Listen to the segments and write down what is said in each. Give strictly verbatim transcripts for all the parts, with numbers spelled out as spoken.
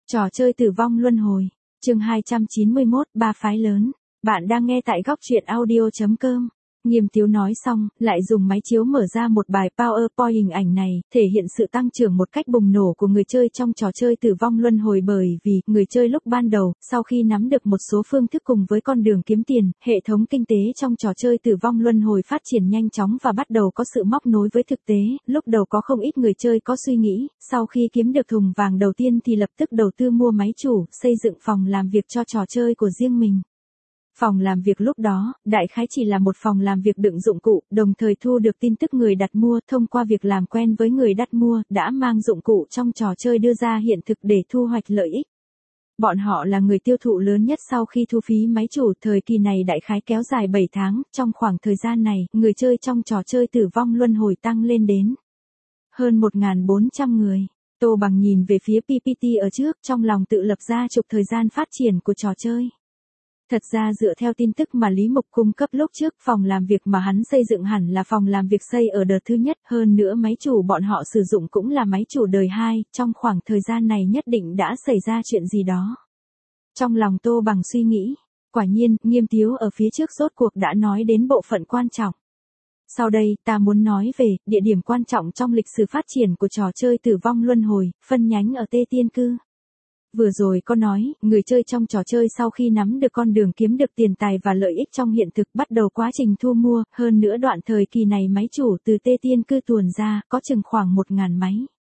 Trò chơi tử vong luân hồi. Chương hai trăm chín mươi mốt, ba phái lớn. Bạn đang nghe tại góc truyện audio chấm com. Nghiêm Tiếu nói xong, lại dùng máy chiếu mở ra một bài PowerPoint hình ảnh này, thể hiện sự tăng trưởng một cách bùng nổ của người chơi trong trò chơi tử vong luân hồi bởi vì, người chơi lúc ban đầu, sau khi nắm được một số phương thức cùng với con đường kiếm tiền, hệ thống kinh tế trong trò chơi tử vong luân hồi phát triển nhanh chóng và bắt đầu có sự móc nối với thực tế, lúc đầu có không ít người chơi có suy nghĩ, sau khi kiếm được thùng vàng đầu tiên thì lập tức đầu tư mua máy chủ, xây dựng phòng làm việc cho trò chơi của riêng mình. Phòng làm việc lúc đó, đại khái chỉ là một phòng làm việc đựng dụng cụ, đồng thời thu được tin tức người đặt mua thông qua việc làm quen với người đặt mua, đã mang dụng cụ trong trò chơi đưa ra hiện thực để thu hoạch lợi ích. Bọn họ là người tiêu thụ lớn nhất sau khi thu phí máy chủ, thời kỳ này đại khái kéo dài bảy tháng, trong khoảng thời gian này, người chơi trong trò chơi tử vong luân hồi tăng lên đến hơn một nghìn bốn trăm người. Tô Bằng nhìn về phía pê pê tê ở trước, trong lòng tự lập ra trục thời gian phát triển của trò chơi. Thật ra dựa theo tin tức mà Lý Mục cung cấp lúc trước, phòng làm việc mà hắn xây dựng hẳn là phòng làm việc xây ở đợt thứ nhất, hơn nữa máy chủ bọn họ sử dụng cũng là máy chủ đời hai, trong khoảng thời gian này nhất định đã xảy ra chuyện gì đó. Trong lòng Tô Bằng suy nghĩ, quả nhiên, Nghiêm Tiếu ở phía trước rốt cuộc đã nói đến bộ phận quan trọng. Sau đây, ta muốn nói về địa điểm quan trọng trong lịch sử phát triển của trò chơi tử vong luân hồi, phân nhánh ở Tê Tiên Cư. Vừa rồi có nói, người chơi trong trò chơi sau khi nắm được con đường kiếm được tiền tài và lợi ích trong hiện thực bắt đầu quá trình thu mua, hơn nữa đoạn thời kỳ này máy chủ từ Tê Tiên Cư tuồn ra, có chừng khoảng một nghìn máy.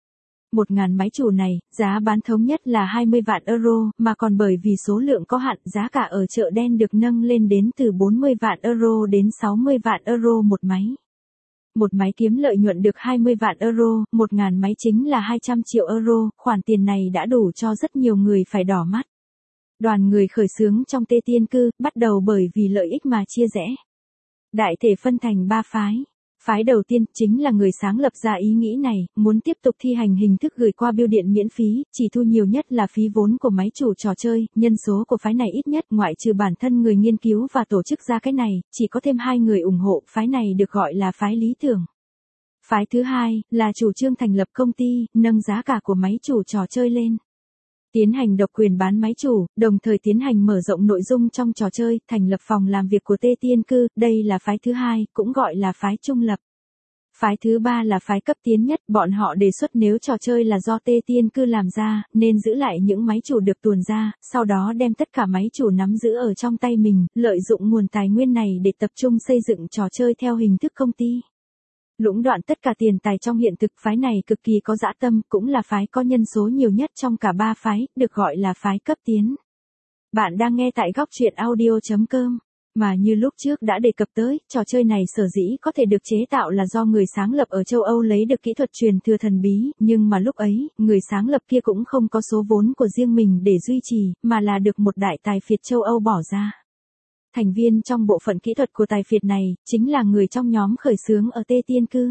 một nghìn máy chủ này, giá bán thống nhất là hai mươi vạn euro, mà còn bởi vì số lượng có hạn, giá cả ở chợ đen được nâng lên đến từ bốn mươi vạn euro đến sáu mươi vạn euro một máy. Một máy kiếm lợi nhuận được hai mươi vạn euro, một nghìn máy chính là hai trăm triệu euro, khoản tiền này đã đủ cho rất nhiều người phải đỏ mắt. Đoàn người khởi xướng trong Tê Tiên Cư, bắt đầu bởi vì lợi ích mà chia rẽ. Đại thể phân thành ba phái. Phái đầu tiên, chính là người sáng lập ra ý nghĩ này, muốn tiếp tục thi hành hình thức gửi qua bưu điện miễn phí, chỉ thu nhiều nhất là phí vốn của máy chủ trò chơi, nhân số của phái này ít nhất, ngoại trừ bản thân người nghiên cứu và tổ chức ra cái này, chỉ có thêm hai người ủng hộ, phái này được gọi là phái lý tưởng. Phái thứ hai, là chủ trương thành lập công ty, nâng giá cả của máy chủ trò chơi lên. Tiến hành độc quyền bán máy chủ, đồng thời tiến hành mở rộng nội dung trong trò chơi, thành lập phòng làm việc của Tê Tiên Cư, đây là phái thứ hai, cũng gọi là phái trung lập. Phái thứ ba là phái cấp tiến nhất, bọn họ đề xuất nếu trò chơi là do Tê Tiên Cư làm ra, nên giữ lại những máy chủ được tuồn ra, sau đó đem tất cả máy chủ nắm giữ ở trong tay mình, lợi dụng nguồn tài nguyên này để tập trung xây dựng trò chơi theo hình thức công ty. Lũng đoạn tất cả tiền tài trong hiện thực, phái này cực kỳ có dã tâm, cũng là phái có nhân số nhiều nhất trong cả ba phái, được gọi là phái cấp tiến. Bạn đang nghe tại góc truyện audio chấm com. Mà như lúc trước đã đề cập tới, trò chơi này sở dĩ có thể được chế tạo là do người sáng lập ở châu Âu lấy được kỹ thuật truyền thừa thần bí, nhưng mà lúc ấy, người sáng lập kia cũng không có số vốn của riêng mình để duy trì, mà là được một đại tài phiệt châu Âu bỏ ra. Thành viên trong bộ phận kỹ thuật của tài phiệt này, chính là người trong nhóm khởi xướng ở Tê Tiên Cư.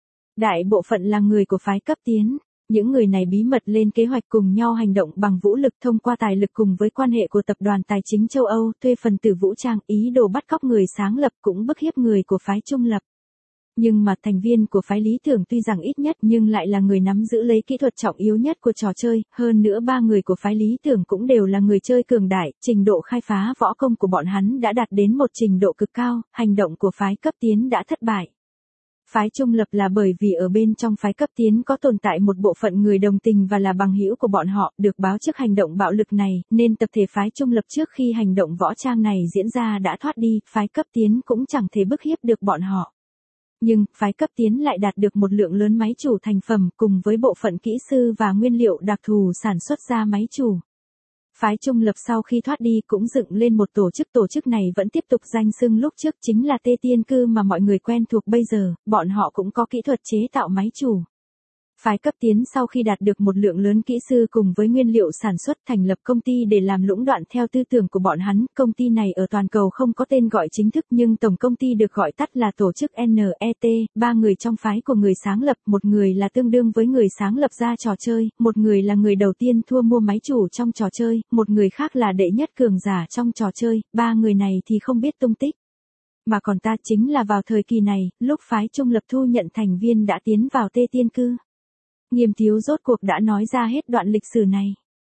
Đại bộ phận là người của phái cấp tiến. Những người này bí mật lên kế hoạch cùng nhau hành động bằng vũ lực thông qua tài lực cùng với quan hệ của tập đoàn tài chính châu Âu, thuê phần tử vũ trang, ý đồ bắt cóc người sáng lập cũng bức hiếp người của phái trung lập. Nhưng mà thành viên của phái lý tưởng tuy rằng ít nhất nhưng lại là người nắm giữ lấy kỹ thuật trọng yếu nhất của trò chơi, hơn nữa ba người của phái lý tưởng cũng đều là người chơi cường đại, trình độ khai phá võ công của bọn hắn đã đạt đến một trình độ cực cao, hành động của phái cấp tiến đã thất bại. Phái trung lập là bởi vì ở bên trong phái cấp tiến có tồn tại một bộ phận người đồng tình và là bằng hữu của bọn họ, được báo trước hành động bạo lực này, nên tập thể phái trung lập trước khi hành động võ trang này diễn ra đã thoát đi, phái cấp tiến cũng chẳng thể bức hiếp được bọn họ. Nhưng, phái cấp tiến lại đạt được một lượng lớn máy chủ thành phẩm cùng với bộ phận kỹ sư và nguyên liệu đặc thù sản xuất ra máy chủ. Phái trung lập sau khi thoát đi cũng dựng lên một tổ chức, tổ chức này vẫn tiếp tục danh xưng lúc trước chính là Tê Tiên Cư mà mọi người quen thuộc bây giờ, bọn họ cũng có kỹ thuật chế tạo máy chủ. Phái cấp tiến sau khi đạt được một lượng lớn kỹ sư cùng với nguyên liệu sản xuất thành lập công ty để làm lũng đoạn theo tư tưởng của bọn hắn, công ty này ở toàn cầu không có tên gọi chính thức nhưng tổng công ty được gọi tắt là tổ chức en e tê, ba người trong phái của người sáng lập, một người là tương đương với người sáng lập ra trò chơi, một người là người đầu tiên thua mua máy chủ trong trò chơi, một người khác là đệ nhất cường giả trong trò chơi, ba người này thì không biết tung tích. Mà còn ta chính là vào thời kỳ này, lúc phái trung lập thu nhận thành viên đã tiến vào Tê Tiên Cư. Nghiêm Tiếu rốt cuộc đã nói ra hết đoạn lịch sử này.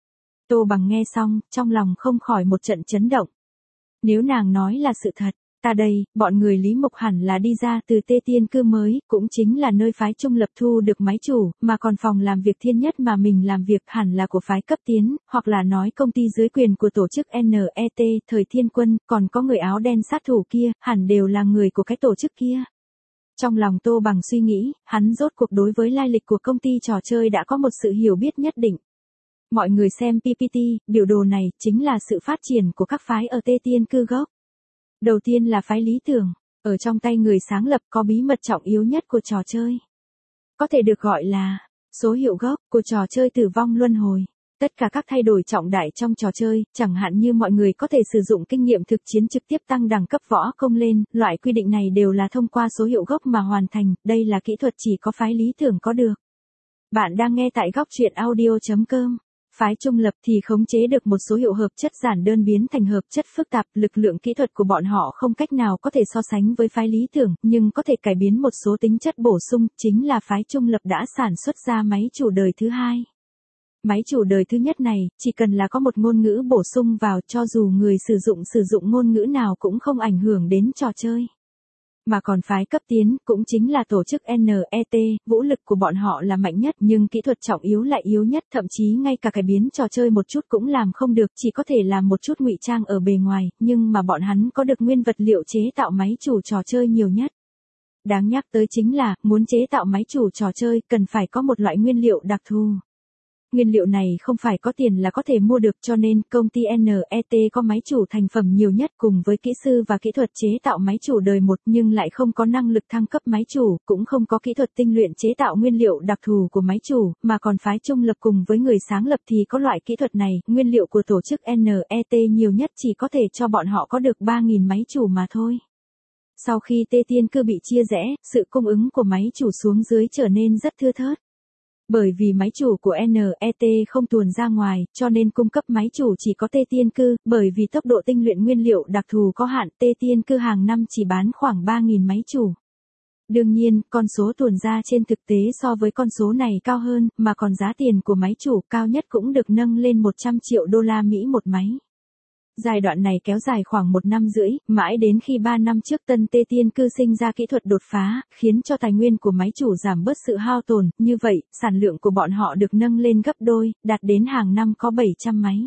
Tô Bằng nghe xong, trong lòng không khỏi một trận chấn động. Nếu nàng nói là sự thật, ta đây, bọn người Lý Mục hẳn là đi ra từ Tê Tiên Cư mới, cũng chính là nơi phái trung lập thu được máy chủ, mà còn phòng làm việc thiên nhất mà mình làm việc hẳn là của phái cấp tiến, hoặc là nói công ty dưới quyền của tổ chức en e tê, thời Thiên Quân, còn có người áo đen sát thủ kia, hẳn đều là người của cái tổ chức kia. Trong lòng Tô Bằng suy nghĩ, hắn rốt cuộc đối với lai lịch của công ty trò chơi đã có một sự hiểu biết nhất định. Mọi người xem pê pê tê, biểu đồ này chính là sự phát triển của các phái ở Tê Tiên Cư gốc. Đầu tiên là phái lý tưởng, ở trong tay người sáng lập có bí mật trọng yếu nhất của trò chơi. Có thể được gọi là số hiệu gốc của trò chơi Tử Vong Luân Hồi. Tất cả các thay đổi trọng đại trong trò chơi, chẳng hạn như mọi người có thể sử dụng kinh nghiệm thực chiến trực tiếp tăng đẳng cấp võ công lên, loại quy định này đều là thông qua số hiệu gốc mà hoàn thành, đây là kỹ thuật chỉ có phái lý tưởng có được. Bạn đang nghe tại góc truyện audio chấm com. Phái trung lập thì khống chế được một số hiệu hợp chất giản đơn biến thành hợp chất phức tạp, lực lượng kỹ thuật của bọn họ không cách nào có thể so sánh với phái lý tưởng, nhưng có thể cải biến một số tính chất bổ sung, chính là phái trung lập đã sản xuất ra máy chủ đời thứ hai. Máy chủ đời thứ nhất này, chỉ cần là có một ngôn ngữ bổ sung vào cho dù người sử dụng sử dụng ngôn ngữ nào cũng không ảnh hưởng đến trò chơi. Mà còn phái cấp tiến, cũng chính là tổ chức en e tê, vũ lực của bọn họ là mạnh nhất nhưng kỹ thuật trọng yếu lại yếu nhất, thậm chí ngay cả cải biến trò chơi một chút cũng làm không được, chỉ có thể làm một chút ngụy trang ở bề ngoài, nhưng mà bọn hắn có được nguyên vật liệu chế tạo máy chủ trò chơi nhiều nhất. Đáng nhắc tới chính là, muốn chế tạo máy chủ trò chơi, cần phải có một loại nguyên liệu đặc thù. Nguyên liệu này không phải có tiền là có thể mua được, cho nên công ty en e tê có máy chủ thành phẩm nhiều nhất cùng với kỹ sư và kỹ thuật chế tạo máy chủ đời một, nhưng lại không có năng lực thăng cấp máy chủ, cũng không có kỹ thuật tinh luyện chế tạo nguyên liệu đặc thù của máy chủ, mà còn phái trung lập cùng với người sáng lập thì có loại kỹ thuật này, nguyên liệu của tổ chức en e tê nhiều nhất chỉ có thể cho bọn họ có được ba nghìn máy chủ mà thôi. Sau khi Tê Tiên Cư bị chia rẽ, sự cung ứng của máy chủ xuống dưới trở nên rất thưa thớt. Bởi vì máy chủ của en e tê không tuồn ra ngoài, cho nên cung cấp máy chủ chỉ có Tê Tiên Cư, bởi vì tốc độ tinh luyện nguyên liệu đặc thù có hạn, Tê Tiên Cư hàng năm chỉ bán khoảng ba nghìn máy chủ. Đương nhiên, con số tuồn ra trên thực tế so với con số này cao hơn, mà còn giá tiền của máy chủ cao nhất cũng được nâng lên một trăm triệu đô la Mỹ một máy. Giai đoạn này kéo dài khoảng một năm rưỡi, mãi đến khi ba năm trước Tân Tê Tiên Cư sinh ra kỹ thuật đột phá, khiến cho tài nguyên của máy chủ giảm bớt sự hao tổn, như vậy, sản lượng của bọn họ được nâng lên gấp đôi, đạt đến hàng năm có bảy trăm máy.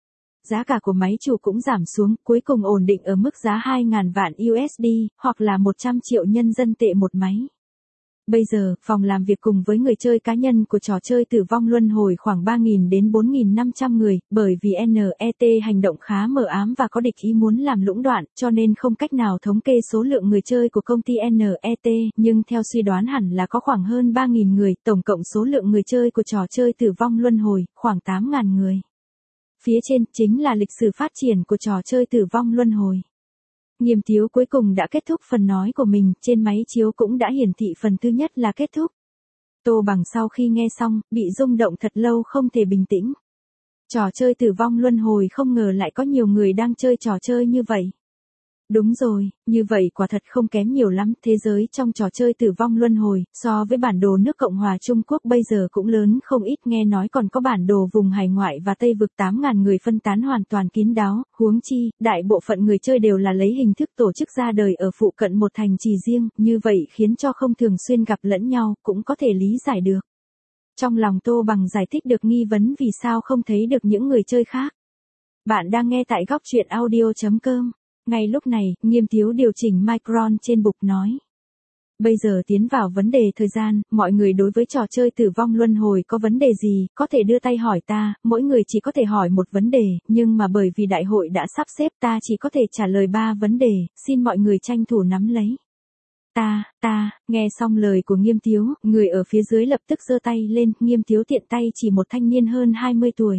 Giá cả của máy chủ cũng giảm xuống, cuối cùng ổn định ở mức giá hai nghìn vạn u ét đê, hoặc là một trăm triệu nhân dân tệ một máy. Bây giờ, phòng làm việc cùng với người chơi cá nhân của trò chơi Tử Vong Luân Hồi khoảng ba nghìn đến bốn nghìn năm trăm người, bởi vì en e tê hành động khá mờ ám và có địch ý muốn làm lũng đoạn, cho nên không cách nào thống kê số lượng người chơi của công ty en e tê, nhưng theo suy đoán hẳn là có khoảng hơn ba nghìn người, tổng cộng số lượng người chơi của trò chơi Tử Vong Luân Hồi, khoảng tám nghìn người. Phía trên, chính là lịch sử phát triển của trò chơi Tử Vong Luân Hồi. Nghiêm Tiếu cuối cùng đã kết thúc phần nói của mình, trên máy chiếu cũng đã hiển thị phần thứ nhất là kết thúc. Tô Bằng sau khi nghe xong, bị rung động thật lâu không thể bình tĩnh. Trò chơi Tử Vong Luân Hồi không ngờ lại có nhiều người đang chơi trò chơi như vậy. Đúng rồi, như vậy quả thật không kém nhiều lắm, thế giới trong trò chơi Tử Vong Luân Hồi, so với bản đồ nước Cộng hòa Trung Quốc bây giờ cũng lớn không ít, nghe nói còn có bản đồ vùng hải ngoại và Tây vực tám nghìn người phân tán hoàn toàn kín đáo, huống chi, đại bộ phận người chơi đều là lấy hình thức tổ chức ra đời ở phụ cận một thành trì riêng, như vậy khiến cho không thường xuyên gặp lẫn nhau, cũng có thể lý giải được. Trong lòng Tô Bằng giải thích được nghi vấn vì sao không thấy được những người chơi khác. Bạn đang nghe tại góc truyện audio chấm com. Ngay lúc này, Nghiêm Tiếu điều chỉnh micron trên bục nói. Bây giờ tiến vào vấn đề thời gian, mọi người đối với trò chơi Tử Vong Luân Hồi có vấn đề gì, có thể đưa tay hỏi ta, mỗi người chỉ có thể hỏi một vấn đề, nhưng mà bởi vì đại hội đã sắp xếp ta chỉ có thể trả lời ba vấn đề, xin mọi người tranh thủ nắm lấy. Ta, ta, nghe xong lời của Nghiêm Tiếu, người ở phía dưới lập tức giơ tay lên, Nghiêm Tiếu tiện tay chỉ một thanh niên hơn hai mươi tuổi.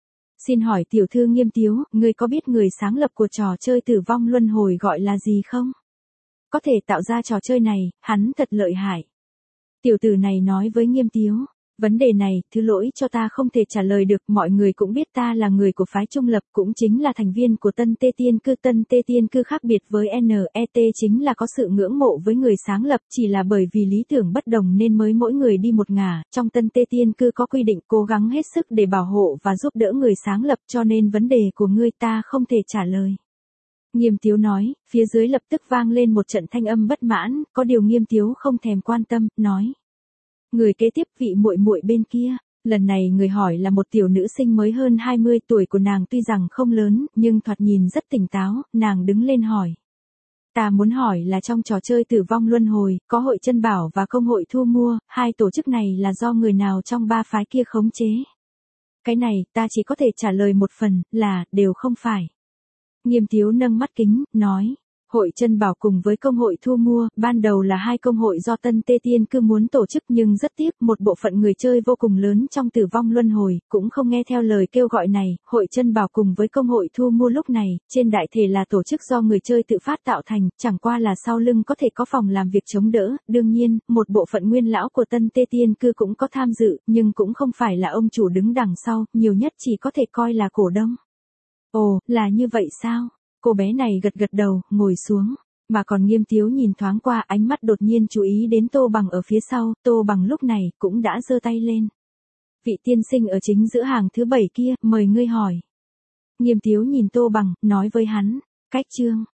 Xin hỏi tiểu thư Nghiêm Tiếu, người có biết người sáng lập của trò chơi Tử Vong Luân Hồi gọi là gì không? Có thể tạo ra trò chơi này, hắn thật lợi hại. Tiểu tử này nói với Nghiêm Tiếu. Vấn đề này, thứ lỗi cho ta không thể trả lời được, mọi người cũng biết ta là người của phái trung lập, cũng chính là thành viên của Tân Tê Tiên Cư. Tân Tê Tiên Cư khác biệt với en e tê chính là có sự ngưỡng mộ với người sáng lập, chỉ là bởi vì lý tưởng bất đồng nên mới mỗi người đi một ngả. Trong Tân Tê Tiên Cư có quy định cố gắng hết sức để bảo hộ và giúp đỡ người sáng lập, cho nên vấn đề của ngươi ta không thể trả lời. Nghiêm Tiếu nói, phía dưới lập tức vang lên một trận thanh âm bất mãn, có điều Nghiêm Tiếu không thèm quan tâm, nói. Người kế tiếp, vị muội muội bên kia. Lần này người hỏi là một tiểu nữ sinh mới hơn hai mươi, tuổi của nàng tuy rằng không lớn, nhưng thoạt nhìn rất tỉnh táo, nàng đứng lên hỏi. Ta muốn hỏi là trong trò chơi tử vong luân hồi, có hội chân bảo và công hội thu mua, hai tổ chức này là do người nào trong ba phái kia khống chế? Cái này, ta chỉ có thể trả lời một phần, là, đều không phải. Nghiêm Tiếu nâng mắt kính, nói. Hội chân bảo cùng với công hội thu mua, ban đầu là hai công hội do Tân Tê Tiên Cư muốn tổ chức, nhưng rất tiếc, một bộ phận người chơi vô cùng lớn trong tử vong luân hồi, cũng không nghe theo lời kêu gọi này. Hội chân bảo cùng với công hội thu mua lúc này, trên đại thể là tổ chức do người chơi tự phát tạo thành, chẳng qua là sau lưng có thể có phòng làm việc chống đỡ. Đương nhiên, một bộ phận nguyên lão của Tân Tê Tiên Cư cũng có tham dự, nhưng cũng không phải là ông chủ đứng đằng sau, nhiều nhất chỉ có thể coi là cổ đông. Ồ, là như vậy sao? Cô bé này gật gật đầu, ngồi xuống. Mà còn Nghiêm Tiếu nhìn thoáng qua, ánh mắt đột nhiên chú ý đến Tô Bằng ở phía sau. Tô Bằng lúc này cũng đã giơ tay lên. Vị tiên sinh ở chính giữa hàng thứ bảy kia, mời ngươi hỏi. Nghiêm Tiếu nhìn Tô Bằng, nói với hắn. Cách chương.